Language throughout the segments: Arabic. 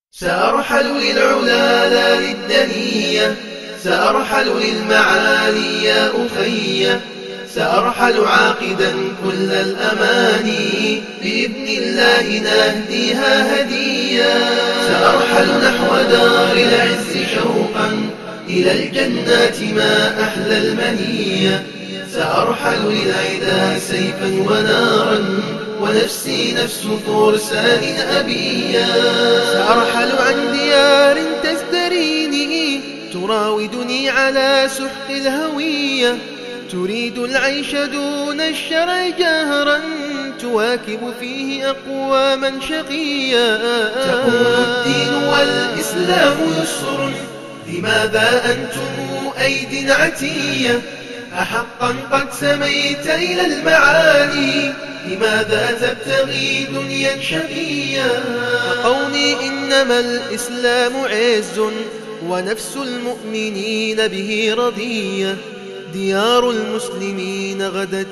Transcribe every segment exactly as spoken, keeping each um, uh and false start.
سأرحل للعلا لا للدنية، سأرحل للمعالي يا أخي، سأرحل عاقدا كل الأماني، بإذن الله نهديها هديا. سأرحل نحو دار العز شوقا إلى الجنات ما أحلى المنية، سأرحل للعدا سيفا ونارا ونفسي نفس فرسان أبيا. سأرحل عن ديار تزدريني تراودني على سحق الهوية، تريد العيش دون الشرع جهرا تواكب فيه أقواما شقيا. تقول الدين والإسلام يسر، لماذا أنتم أيد عتية؟ أحقا قد سميت إلى المعالي، لماذا تبتغي دنيا شقيا؟ قولي إنما الإسلام عز ونفس المؤمنين به رضية، ديار المسلمين غدت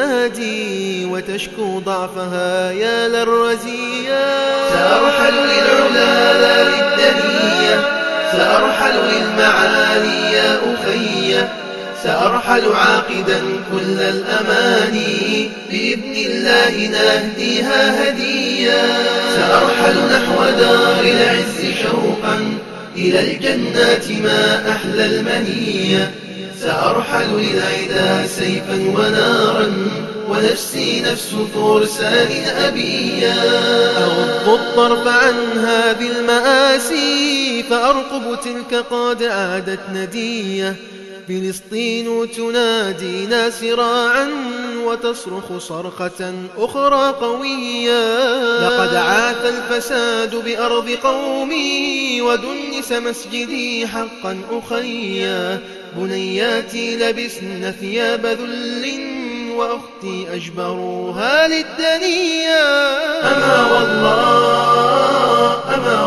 تنادي وتشكو ضعفها يا للرزية. سأرحل للعلا لا للدنية، سأرحل للمعالي يا أخي، سأرحل عاقدا كل الأماني، بإذن الله نهديها هديا. سأرحل نحو دار العز شوقا إلى الجنات ما أحلى المنية، سأرحل للعدا سيفا ونارا ونفسي نفس فرسان أبيا. أغض الطرف عن هذه المآسي فأرقب تلك قد عادت ندية، فلسطين تنادينا سراعا وتصرخ صرخة أخرى قوية. لقد عاث الفساد بأرض قومي ودنس مسجدي حقا أخيا، بنياتي لبسن ثياب ذل وأختي أجبروها للدنيا. أما والله أما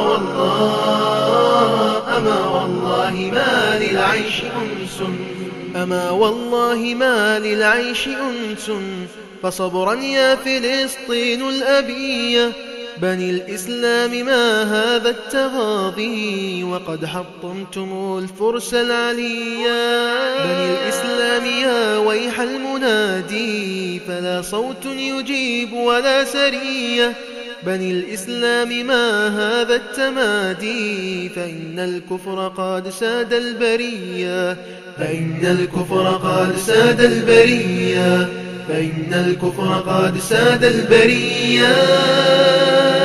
والله أما والله ما للعيش أنس، أما والله ما للعيش أنس، فصبرا يا فلسطين الأبية. بني الإسلام ما هذا التغاضي وقد حطمتم الفرس العليا. بني الإسلام يا ويح المنادي فلا صوت يجيب ولا سرية. بني الإسلام ما هذا التمادي فإن الكفر قد ساد البرية، فإن الكفر قد ساد البرية، فإن الكفر قد ساد البرية.